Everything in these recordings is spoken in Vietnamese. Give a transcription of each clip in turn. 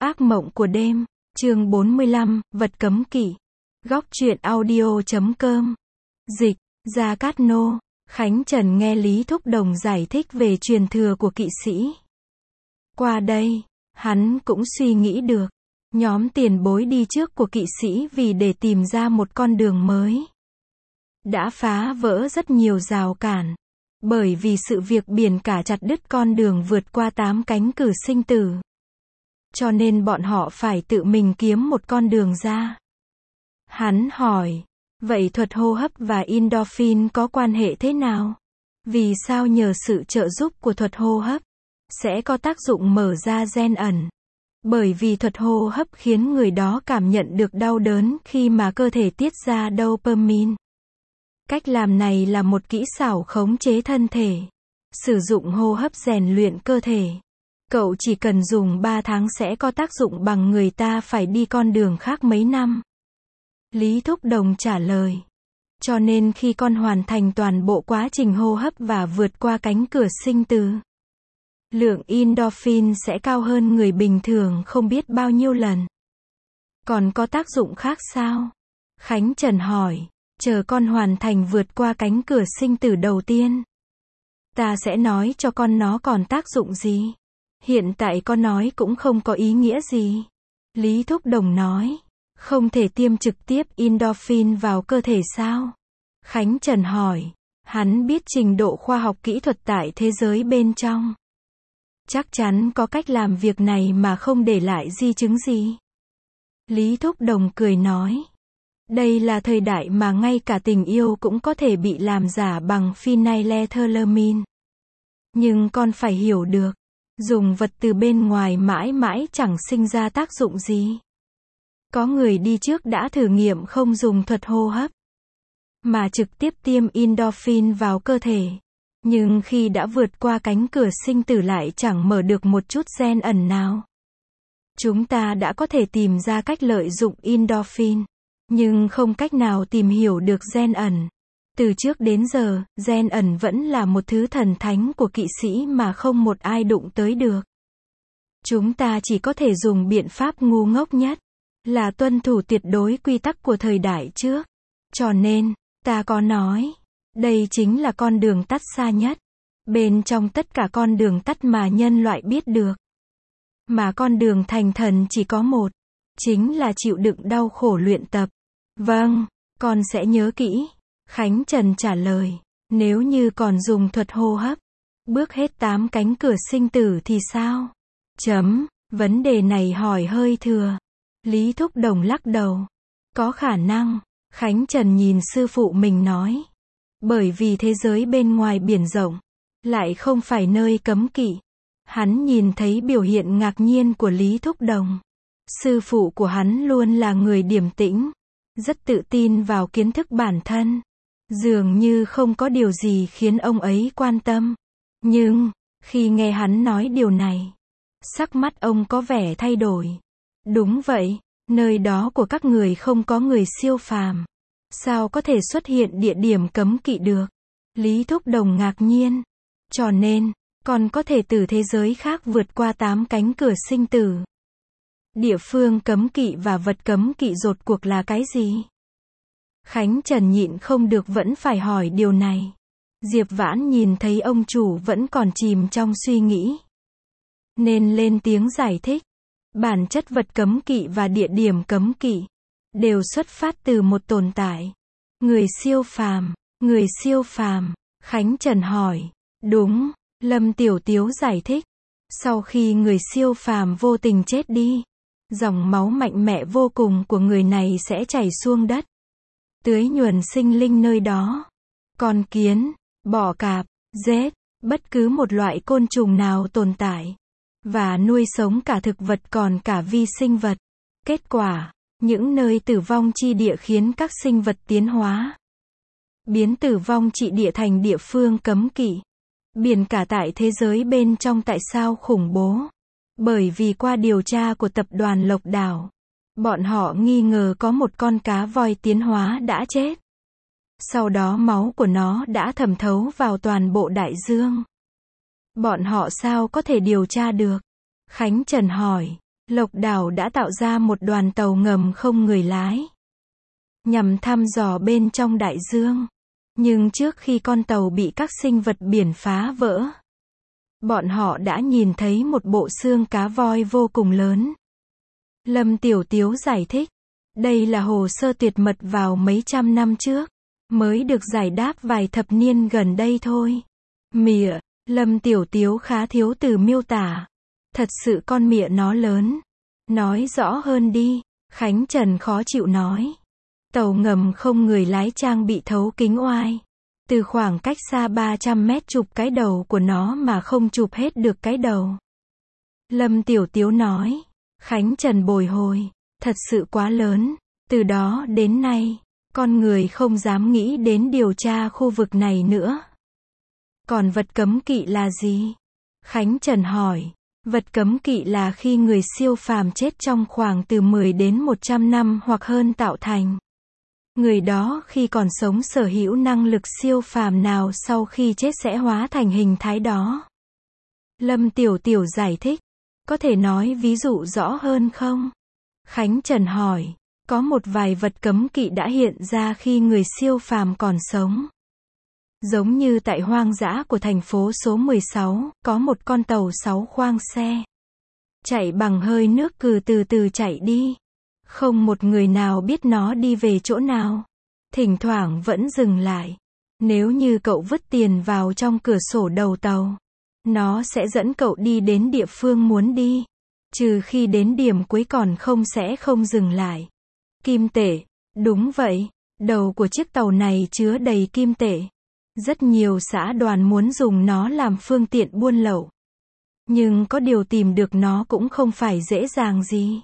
Ác mộng của đêm, chương 45, vật cấm kỵ. Góc truyện audio.com. Dịch, Gia Cát Nô. Khánh Trần nghe Lý Thúc Đồng giải thích về truyền thừa của kỵ sĩ. Qua đây, hắn cũng suy nghĩ được, nhóm tiền bối đi trước của kỵ sĩ vì để tìm ra một con đường mới. Đã phá vỡ rất nhiều rào cản. Bởi vì sự việc biển cả chặt đứt con đường vượt qua 8 cánh cửa sinh tử. Cho nên bọn họ phải tự mình kiếm một con đường ra. Hắn hỏi, vậy thuật hô hấp và endorphin có quan hệ thế nào? Vì sao nhờ sự trợ giúp của thuật hô hấp, sẽ có tác dụng mở ra gen ẩn? Bởi vì thuật hô hấp khiến người đó cảm nhận được đau đớn khi mà cơ thể tiết ra dopamine. Cách làm này là một kỹ xảo khống chế thân thể. Sử dụng hô hấp rèn luyện cơ thể. Cậu chỉ cần dùng 3 tháng sẽ có tác dụng bằng người ta phải đi con đường khác mấy năm. Lý Thúc Đồng trả lời. Cho nên khi con hoàn thành toàn bộ quá trình hô hấp và vượt qua cánh cửa sinh tử, lượng endorphin sẽ cao hơn người bình thường không biết bao nhiêu lần. Còn có tác dụng khác sao? Khánh Trần hỏi. Chờ con hoàn thành vượt qua cánh cửa sinh tử đầu tiên, ta sẽ nói cho con nó còn tác dụng gì. Hiện tại con nói cũng không có ý nghĩa gì. Lý Thúc Đồng nói. Không thể tiêm trực tiếp endorphin vào cơ thể sao? Khánh Trần hỏi. Hắn biết trình độ khoa học kỹ thuật tại thế giới bên trong. Chắc chắn có cách làm việc này mà không để lại di chứng gì. Lý Thúc Đồng cười nói. Đây là thời đại mà ngay cả tình yêu cũng có thể bị làm giả bằng phenylethylamine. Nhưng con phải hiểu được, dùng vật từ bên ngoài mãi mãi chẳng sinh ra tác dụng gì. Có người đi trước đã thử nghiệm không dùng thuật hô hấp, mà trực tiếp tiêm endorphin vào cơ thể. Nhưng khi đã vượt qua cánh cửa sinh tử lại chẳng mở được một chút gen ẩn nào. Chúng ta đã có thể tìm ra cách lợi dụng endorphin, nhưng không cách nào tìm hiểu được gen ẩn. Từ trước đến giờ, gen ẩn vẫn là một thứ thần thánh của kỵ sĩ mà không một ai đụng tới được. Chúng ta chỉ có thể dùng biện pháp ngu ngốc nhất, là tuân thủ tuyệt đối quy tắc của thời đại trước. Cho nên, ta có nói, đây chính là con đường tắt xa nhất, bên trong tất cả con đường tắt mà nhân loại biết được. Mà con đường thành thần chỉ có một, chính là chịu đựng đau khổ luyện tập. Vâng, con sẽ nhớ kỹ. Khánh Trần trả lời. Nếu như còn dùng thuật hô hấp, bước hết 8 cánh cửa sinh tử thì sao? Vấn đề này hỏi hơi thừa. Lý Thúc Đồng lắc đầu. Có khả năng. Khánh Trần nhìn sư phụ mình nói. Bởi vì thế giới bên ngoài biển rộng, lại không phải nơi cấm kỵ. Hắn nhìn thấy biểu hiện ngạc nhiên của Lý Thúc Đồng. Sư phụ của hắn luôn là người điềm tĩnh, rất tự tin vào kiến thức bản thân. Dường như không có điều gì khiến ông ấy quan tâm. Nhưng, khi nghe hắn nói điều này, sắc mắt ông có vẻ thay đổi. Đúng vậy, nơi đó của các người không có người siêu phàm. Sao có thể xuất hiện địa điểm cấm kỵ được? Lý Thúc Đồng ngạc nhiên. Cho nên, còn có thể từ thế giới khác vượt qua 8 cánh cửa sinh tử. Địa phương cấm kỵ và vật cấm kỵ rốt cuộc là cái gì? Khánh Trần nhịn không được vẫn phải hỏi điều này. Diệp Vãn nhìn thấy ông chủ vẫn còn chìm trong suy nghĩ, nên lên tiếng giải thích. Bản chất vật cấm kỵ và địa điểm cấm kỵ đều xuất phát từ một tồn tại. Người siêu phàm. Người siêu phàm. Khánh Trần hỏi. Đúng, Lâm Tiểu Tiếu giải thích. Sau khi người siêu phàm vô tình chết đi, dòng máu mạnh mẽ vô cùng của người này sẽ chảy xuống đất, tưới nhuần sinh linh nơi đó. Con kiến, bọ cạp, rết, bất cứ một loại côn trùng nào tồn tại, và nuôi sống cả thực vật còn cả vi sinh vật. Kết quả, những nơi tử vong chi địa khiến các sinh vật tiến hóa, biến tử vong chi địa thành địa phương cấm kỵ. Biển cả tại thế giới bên trong tại sao khủng bố? Bởi vì qua điều tra của tập đoàn Lộc Đảo, bọn họ nghi ngờ có một con cá voi tiến hóa đã chết. Sau đó máu của nó đã thẩm thấu vào toàn bộ đại dương. Bọn họ sao có thể điều tra được? Khánh Trần hỏi. Lộc Đảo đã tạo ra một đoàn tàu ngầm không người lái, nhằm thăm dò bên trong đại dương. Nhưng trước khi con tàu bị các sinh vật biển phá vỡ, bọn họ đã nhìn thấy một bộ xương cá voi vô cùng lớn. Lâm Tiểu Tiếu giải thích, đây là hồ sơ tuyệt mật vào mấy trăm năm trước, mới được giải đáp vài thập niên gần đây thôi. Mịa, Lâm Tiểu Tiếu khá thiếu từ miêu tả. Thật sự con mịa nó lớn. Nói rõ hơn đi, Khánh Trần khó chịu nói. Tàu ngầm không người lái trang bị thấu kính oai. Từ khoảng cách xa 300 mét chụp cái đầu của nó mà không chụp hết được cái đầu. Lâm Tiểu Tiếu nói. Khánh Trần bồi hồi. Thật sự quá lớn. Từ đó đến nay, con người không dám nghĩ đến điều tra khu vực này nữa. Còn vật cấm kỵ là gì? Khánh Trần hỏi. Vật cấm kỵ là khi người siêu phàm chết trong khoảng từ 10 đến 100 năm hoặc hơn tạo thành. Người đó khi còn sống sở hữu năng lực siêu phàm nào sau khi chết sẽ hóa thành hình thái đó. Lâm Tiểu Tiểu giải thích. Có thể nói ví dụ rõ hơn không? Khánh Trần hỏi. Có một vài vật cấm kỵ đã hiện ra khi người siêu phàm còn sống. Giống như tại hoang dã của thành phố số 16, có một con tàu 6 khoang xe. Chạy bằng hơi nước cứ từ từ chạy đi. Không một người nào biết nó đi về chỗ nào. Thỉnh thoảng vẫn dừng lại. Nếu như cậu vứt tiền vào trong cửa sổ đầu tàu, nó sẽ dẫn cậu đi đến địa phương muốn đi. Trừ khi đến điểm cuối còn sẽ không dừng lại. Kim tệ. Đúng vậy. Đầu của chiếc tàu này chứa đầy kim tệ. Rất nhiều xã đoàn muốn dùng nó làm phương tiện buôn lậu. Nhưng có điều tìm được nó cũng không phải dễ dàng gì.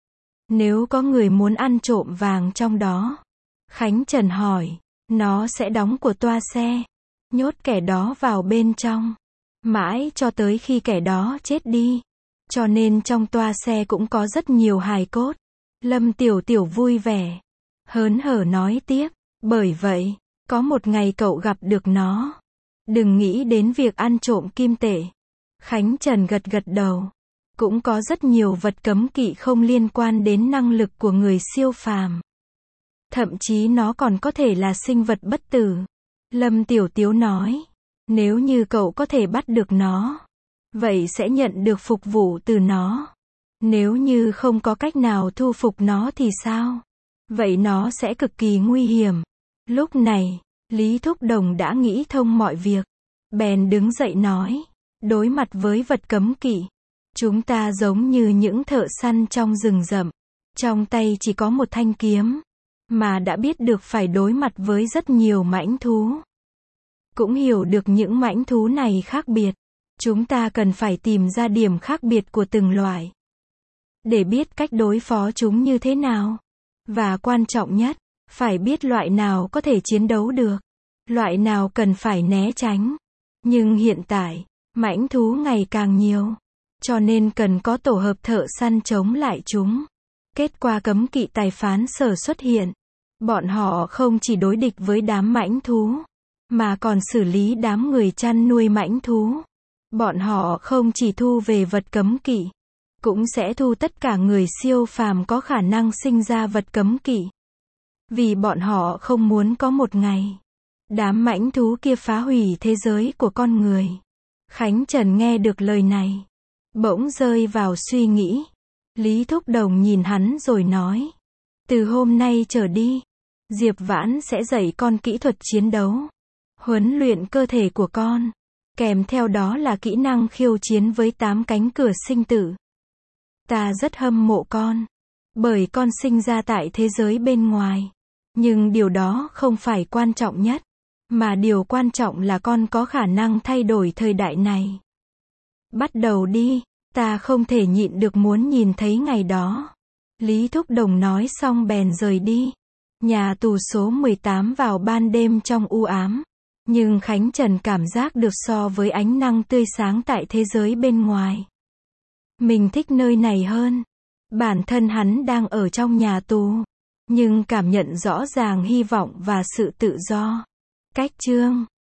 Nếu có người muốn ăn trộm vàng trong đó, Khánh Trần hỏi, nó sẽ đóng của toa xe, nhốt kẻ đó vào bên trong, mãi cho tới khi kẻ đó chết đi. Cho nên trong toa xe cũng có rất nhiều hài cốt. Lâm Tiểu Tiểu vui vẻ, hớn hở nói tiếp, bởi vậy, có một ngày cậu gặp được nó. Đừng nghĩ đến việc ăn trộm kim tệ. Khánh Trần gật gật đầu. Cũng có rất nhiều vật cấm kỵ không liên quan đến năng lực của người siêu phàm. Thậm chí nó còn có thể là sinh vật bất tử. Lâm Tiểu Tiếu nói. Nếu như cậu có thể bắt được nó, vậy sẽ nhận được phục vụ từ nó. Nếu như không có cách nào thu phục nó thì sao? Vậy nó sẽ cực kỳ nguy hiểm. Lúc này, Lý Thúc Đồng đã nghĩ thông mọi việc. Bèn đứng dậy nói. Đối mặt với vật cấm kỵ, chúng ta giống như những thợ săn trong rừng rậm. Trong tay chỉ có một thanh kiếm. Mà đã biết được phải đối mặt với rất nhiều mãnh thú. Cũng hiểu được những mãnh thú này khác biệt. Chúng ta cần phải tìm ra điểm khác biệt của từng loại. Để biết cách đối phó chúng như thế nào. Và quan trọng nhất, phải biết loại nào có thể chiến đấu được. Loại nào cần phải né tránh. Nhưng hiện tại, mãnh thú ngày càng nhiều. Cho nên cần có tổ hợp thợ săn chống lại chúng. Kết quả cấm kỵ tài phán sở xuất hiện. Bọn họ không chỉ đối địch với đám mãnh thú, mà còn xử lý đám người chăn nuôi mãnh thú. Bọn họ không chỉ thu về vật cấm kỵ, cũng sẽ thu tất cả người siêu phàm có khả năng sinh ra vật cấm kỵ. Vì bọn họ không muốn có một ngày đám mãnh thú kia phá hủy thế giới của con người. Khánh Trần nghe được lời này, bỗng rơi vào suy nghĩ. Lý Thúc Đồng nhìn hắn rồi nói. Từ hôm nay trở đi, Diệp Vãn sẽ dạy con kỹ thuật chiến đấu. Huấn luyện cơ thể của con. Kèm theo đó là kỹ năng khiêu chiến với 8 cánh cửa sinh tử. Ta rất hâm mộ con. Bởi con sinh ra tại thế giới bên ngoài. Nhưng điều đó không phải quan trọng nhất. Mà điều quan trọng là con có khả năng thay đổi thời đại này. Bắt đầu đi. Ta không thể nhịn được muốn nhìn thấy ngày đó. Lý Thúc Đồng nói xong bèn rời đi. Nhà tù số 18 vào ban đêm trong u ám. Nhưng Khánh Trần cảm giác được so với ánh năng tươi sáng tại thế giới bên ngoài. Mình thích nơi này hơn. Bản thân hắn đang ở trong nhà tù. Nhưng cảm nhận rõ ràng hy vọng và sự tự do. Cách chương